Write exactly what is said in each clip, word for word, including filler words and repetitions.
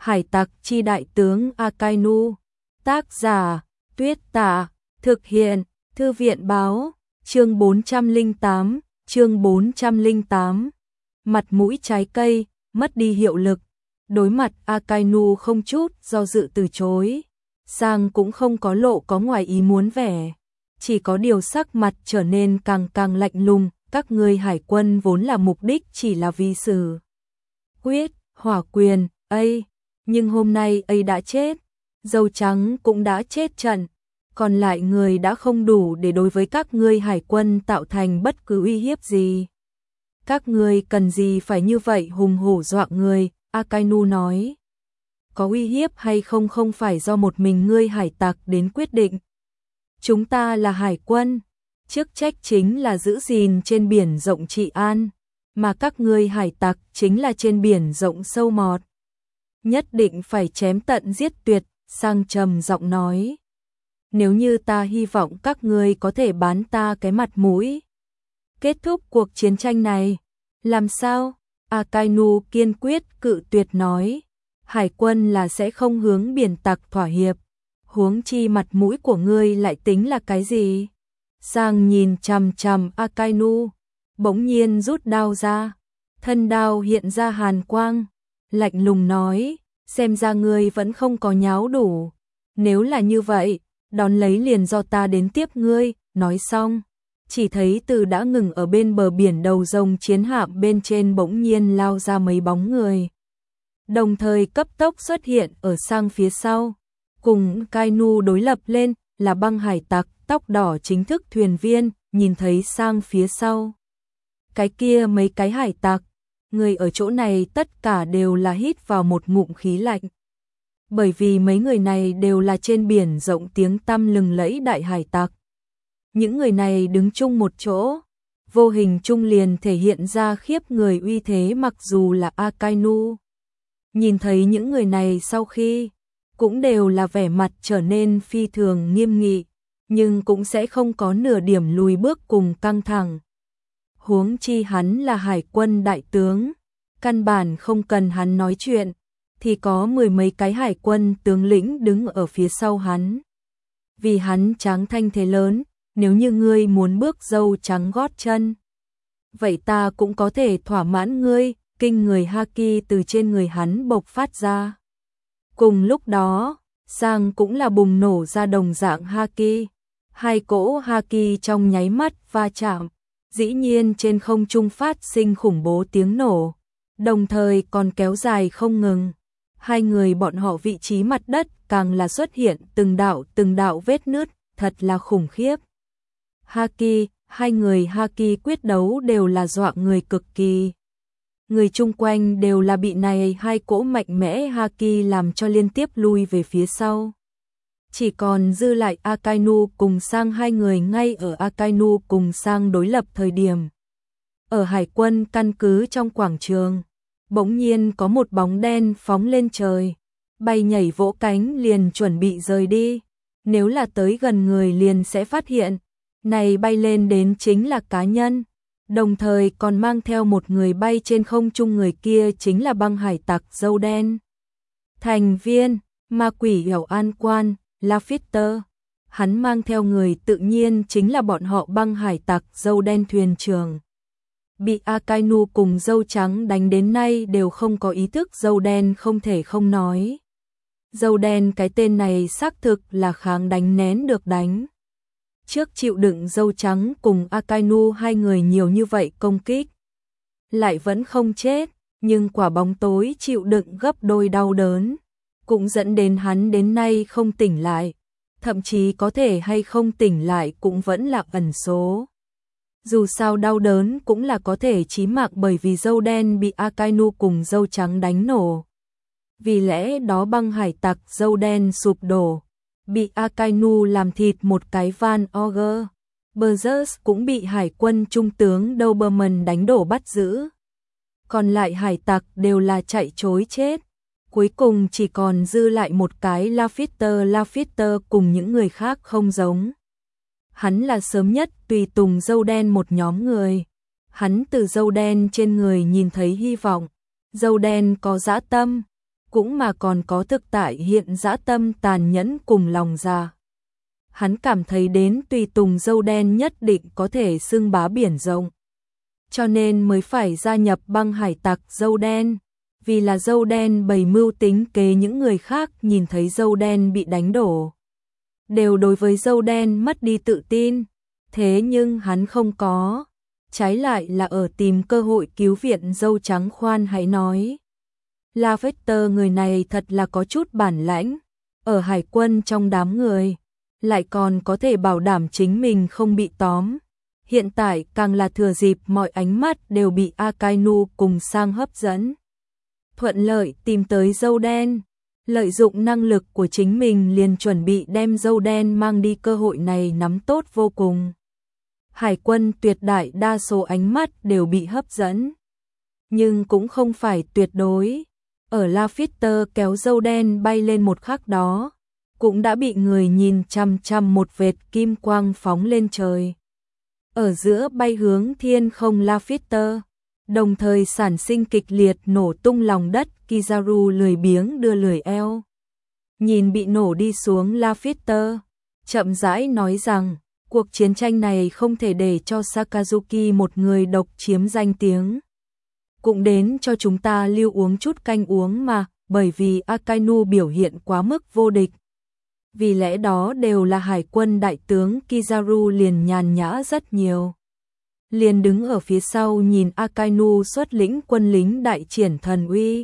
Hải tặc chi đại tướng Akainu. Tác giả Tuyết Tả. Thực hiện Thư viện báo. Chương bốn trăm lẻ tám. Chương bốn trăm lẻ tám. Mặt mũi trái cây mất đi hiệu lực. Đối mặt Akainu không chút do dự từ chối. Sang cũng không có lộ có ngoài ý muốn vẻ, chỉ có điều sắc mặt trở nên càng càng lạnh lùng. Các ngươi hải quân vốn là mục đích chỉ là vì xử quyết hỏa quyền ấy, nhưng hôm nay ấy đã chết, dâu trắng cũng đã chết trận, còn lại người đã không đủ để đối với các ngươi hải quân tạo thành bất cứ uy hiếp gì. Các ngươi cần gì phải như vậy hùng hổ dọa người? Akainu nói. Có uy hiếp hay không không phải do một mình ngươi hải tặc đến quyết định. Chúng ta là hải quân, chức trách chính là giữ gìn trên biển rộng trị an, mà các ngươi hải tặc chính là trên biển rộng sâu mọt. Nhất định phải chém tận giết tuyệt. Sang trầm giọng nói. Nếu như ta hy vọng các ngươi có thể bán ta cái mặt mũi, kết thúc cuộc chiến tranh này, làm sao? Akainu kiên quyết cự tuyệt nói. Hải quân là sẽ không hướng biển tặc thỏa hiệp, huống chi mặt mũi của ngươi lại tính là cái gì? Sang nhìn chằm chằm Akainu, bỗng nhiên rút đao ra, thân đao hiện ra hàn quang, lạnh lùng nói, xem ra ngươi vẫn không có nháo đủ. Nếu là như vậy, đón lấy liền do ta đến tiếp ngươi. Nói xong, chỉ thấy từ đã ngừng ở bên bờ biển đầu rồng chiến hạm bên trên bỗng nhiên lao ra mấy bóng người, đồng thời cấp tốc xuất hiện ở sang phía sau, cùng Kainu đối lập lên là băng hải tặc tóc đỏ chính thức thuyền viên. Nhìn thấy sang phía sau cái kia mấy cái hải tặc, người ở chỗ này tất cả đều là hít vào một ngụm khí lạnh, bởi vì mấy người này đều là trên biển rộng tiếng tăm lừng lẫy đại hải tặc. Những người này đứng chung một chỗ, vô hình chung liền thể hiện ra khiếp người uy thế. Mặc dù là Akainu nhìn thấy những người này sau khi cũng đều là vẻ mặt trở nên phi thường nghiêm nghị, nhưng cũng sẽ không có nửa điểm lùi bước cùng căng thẳng. Huống chi hắn là hải quân đại tướng, căn bản không cần hắn nói chuyện, thì có mười mấy cái hải quân tướng lĩnh đứng ở phía sau hắn. Vì hắn tráng thanh thế lớn, nếu như ngươi muốn bước dâu trắng gót chân, vậy ta cũng có thể thỏa mãn ngươi. Kinh người haki từ trên người hắn bộc phát ra. Cùng lúc đó, sang cũng là bùng nổ ra đồng dạng haki. Hai cỗ haki trong nháy mắt va chạm, dĩ nhiên trên không trung phát sinh khủng bố tiếng nổ, đồng thời còn kéo dài không ngừng. Hai người bọn họ vị trí mặt đất càng là xuất hiện từng đạo từng đạo vết nứt, thật là khủng khiếp. Haki, hai người haki quyết đấu đều là dọa người cực kỳ. Người chung quanh đều là bị này hai cỗ mạnh mẽ haki làm cho liên tiếp lui về phía sau. Chỉ còn dư lại Akainu cùng sang hai người. Ngay ở Akainu cùng sang đối lập thời điểm, ở hải quân căn cứ trong quảng trường, bỗng nhiên có một bóng đen phóng lên trời, bay nhảy vỗ cánh liền chuẩn bị rời đi. Nếu là tới gần người liền sẽ phát hiện, này bay lên đến chính là cá nhân, đồng thời còn mang theo một người bay trên không trung. Người kia chính là băng hải tặc dâu đen, thành viên ma quỷ hiểu an quan Lafitter. Hắn mang theo người tự nhiên chính là bọn họ băng hải tặc dâu đen thuyền trưởng. Bị Akainu cùng dâu trắng đánh đến nay đều không có ý thức. Dâu đen không thể không nói, dâu đen cái tên này xác thực là kháng đánh nén được đánh. Trước chịu đựng dâu trắng cùng Akainu hai người nhiều như vậy công kích, lại vẫn không chết, nhưng quả bóng tối chịu đựng gấp đôi đau đớn, cũng dẫn đến hắn đến nay không tỉnh lại, thậm chí có thể hay không tỉnh lại cũng vẫn là ẩn số. Dù sao đau đớn cũng là có thể chí mạng, bởi vì dâu đen bị Akainu cùng dâu trắng đánh nổ. Vì lẽ đó băng hải tặc dâu đen sụp đổ, bị Akainu làm thịt một cái. Van Ogre Burgess cũng bị hải quân trung tướng Doberman đánh đổ bắt giữ. Còn lại hải tặc đều là chạy trối chết. Cuối cùng chỉ còn dư lại một cái Lafitter. Lafitter cùng những người khác không giống. Hắn là sớm nhất tùy tùng dâu đen một nhóm người. Hắn từ dâu đen trên người nhìn thấy hy vọng. Dâu đen có dã tâm, cũng mà còn có thực tại hiện dã tâm tàn nhẫn cùng lòng dạ. Hắn cảm thấy đến tùy tùng dâu đen nhất định có thể xưng bá biển rộng. Cho nên mới phải gia nhập băng hải tặc dâu đen. Vì là dâu đen bày mưu tính kế những người khác nhìn thấy dâu đen bị đánh đổ. Đều đối với dâu đen mất đi tự tin. Thế nhưng hắn không có. Trái lại là ở tìm cơ hội cứu viện dâu trắng khoan hãy nói. La Vector người này thật là có chút bản lãnh. Ở hải quân trong đám người. Lại còn có thể bảo đảm chính mình không bị tóm. Hiện tại càng là thừa dịp mọi ánh mắt đều bị Akainu cùng sang hấp dẫn. Thuận lợi tìm tới dâu đen. Lợi dụng năng lực của chính mình liền chuẩn bị đem dâu đen mang đi, cơ hội này nắm tốt vô cùng. Hải quân tuyệt đại đa số ánh mắt đều bị hấp dẫn. Nhưng cũng không phải tuyệt đối. Ở La Vector kéo dâu đen bay lên một khắc đó, cũng đã bị người nhìn chăm chăm một vệt kim quang phóng lên trời. Ở giữa bay hướng thiên không La Vector, đồng thời sản sinh kịch liệt nổ tung lòng đất. Kizaru lười biếng đưa lười eo. Nhìn bị nổ đi xuống La Vector, chậm rãi nói rằng, cuộc chiến tranh này không thể để cho Sakazuki một người độc chiếm danh tiếng. Cũng đến cho chúng ta lưu uống chút canh uống mà, bởi vì Akainu biểu hiện quá mức vô địch. Vì lẽ đó đều là hải quân đại tướng. Kizaru liền nhàn nhã rất nhiều. Liền đứng ở phía sau nhìn Akainu xuất lĩnh quân lính đại triển thần uy.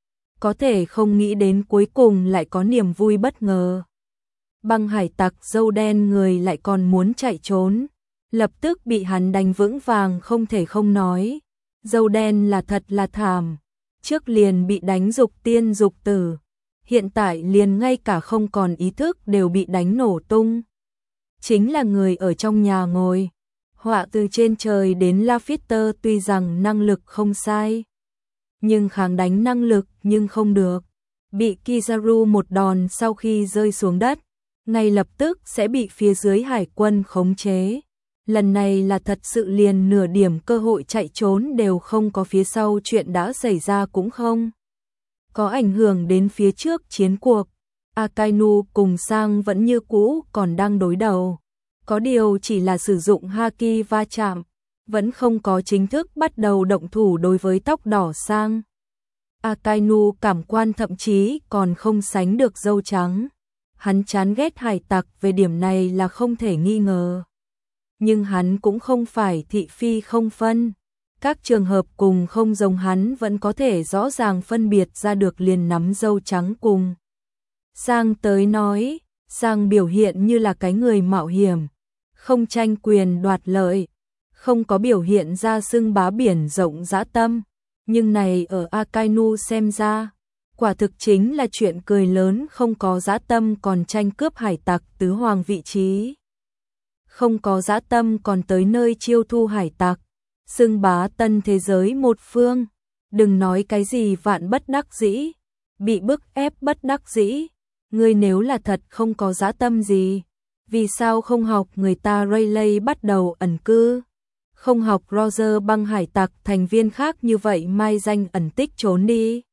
Có thể không nghĩ đến cuối cùng lại có niềm vui bất ngờ. Băng hải tặc dâu đen người lại còn muốn chạy trốn. Lập tức bị hắn đánh vững vàng không thể không nói. Dâu đen là thật là thảm. Trước liền bị đánh dục tiên dục tử. Hiện tại liền ngay cả không còn ý thức đều bị đánh nổ tung. Chính là người ở trong nhà ngồi. Họa từ trên trời đến La Vector tuy rằng năng lực không sai. Nhưng kháng đánh năng lực nhưng không được. Bị Kizaru một đòn sau khi rơi xuống đất. Ngay lập tức sẽ bị phía dưới hải quân khống chế. Lần này là thật sự liền nửa điểm cơ hội chạy trốn đều không có, phía sau chuyện đã xảy ra cũng không có ảnh hưởng đến phía trước chiến cuộc. Akainu cùng Sang vẫn như cũ còn đang đối đầu. Có điều chỉ là sử dụng haki va chạm, vẫn không có chính thức bắt đầu động thủ đối với tóc đỏ Sang. Akainu cảm quan thậm chí còn không sánh được dâu trắng. Hắn chán ghét hải tặc về điểm này là không thể nghi ngờ. Nhưng hắn cũng không phải thị phi không phân. Các trường hợp cùng không giống hắn vẫn có thể rõ ràng phân biệt ra được, liền nắm dâu trắng cùng Sang tới nói. Sang biểu hiện như là cái người mạo hiểm, không tranh quyền đoạt lợi, không có biểu hiện ra xưng bá biển rộng dã tâm. Nhưng này ở Akainu xem ra, quả thực chính là chuyện cười lớn, không có dã tâm còn tranh cướp hải tặc tứ hoàng vị trí. Không có dã tâm còn tới nơi chiêu thu hải tặc, xưng bá tân thế giới một phương. Đừng nói cái gì vạn bất đắc dĩ, bị bức ép bất đắc dĩ. Ngươi nếu là thật không có dã tâm gì, vì sao không học người ta Rayleigh bắt đầu ẩn cư? Không học Roger băng hải tặc thành viên khác như vậy mai danh ẩn tích trốn đi.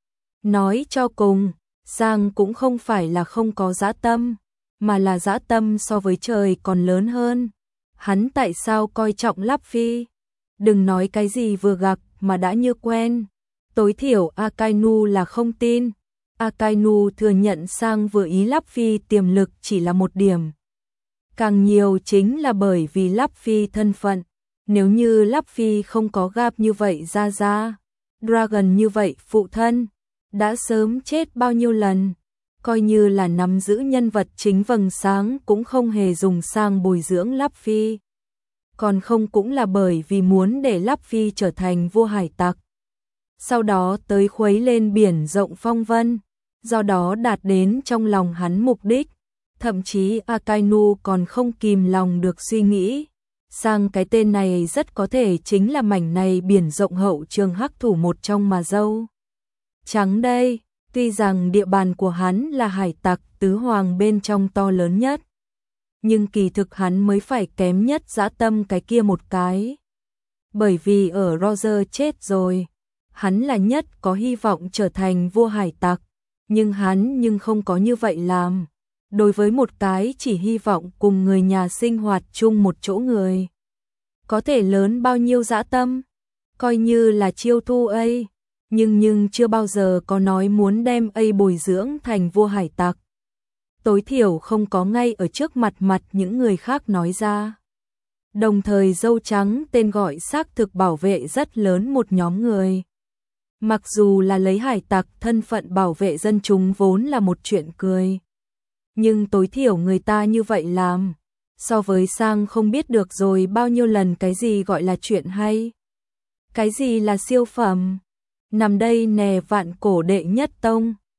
Nói cho cùng, Sang cũng không phải là không có dã tâm, mà là dã tâm so với trời còn lớn hơn. Hắn tại sao coi trọng Luffy? Đừng nói cái gì vừa gặp mà đã như quen. Tối thiểu Akainu là không tin. Akainu thừa nhận Sang vừa ý Luffy tiềm lực chỉ là một điểm. Càng nhiều chính là bởi vì Luffy thân phận. Nếu như Luffy không có Garp như vậy ra ra, Dragon như vậy phụ thân, đã sớm chết bao nhiêu lần. Coi như là nắm giữ nhân vật chính vầng sáng cũng không hề dùng Sang bồi dưỡng Luffy. Còn không cũng là bởi vì muốn để Luffy trở thành vua hải tặc. Sau đó tới khuấy lên biển rộng phong vân, do đó đạt đến trong lòng hắn mục đích. Thậm chí Akainu còn không kìm lòng được suy nghĩ, Sang cái tên này rất có thể chính là mảnh này biển rộng hậu trường hắc thủ một trong mà dâu trắng đây. Tuy rằng địa bàn của hắn là hải tặc tứ hoàng bên trong to lớn nhất, nhưng kỳ thực hắn mới phải kém nhất dã tâm cái kia một cái. Bởi vì ở Roger chết rồi, hắn là nhất có hy vọng trở thành vua hải tặc. nhưng hắn nhưng không có như vậy làm. Đối với một cái chỉ hy vọng cùng người nhà sinh hoạt chung một chỗ người, có thể lớn bao nhiêu dã tâm, coi như là chiêu thu ấy, nhưng nhưng chưa bao giờ có nói muốn đem ấy bồi dưỡng thành vua hải tặc. Tối thiểu không có ngay ở trước mặt mặt những người khác nói ra. Đồng thời dâu trắng tên gọi xác thực bảo vệ rất lớn một nhóm người. Mặc dù là lấy hải tặc thân phận bảo vệ dân chúng vốn là một chuyện cười, nhưng tối thiểu người ta như vậy làm, so với sang không biết được rồi bao nhiêu lần cái gì gọi là chuyện hay, cái gì là siêu phẩm. Nằm đây nè vạn cổ đệ nhất tông,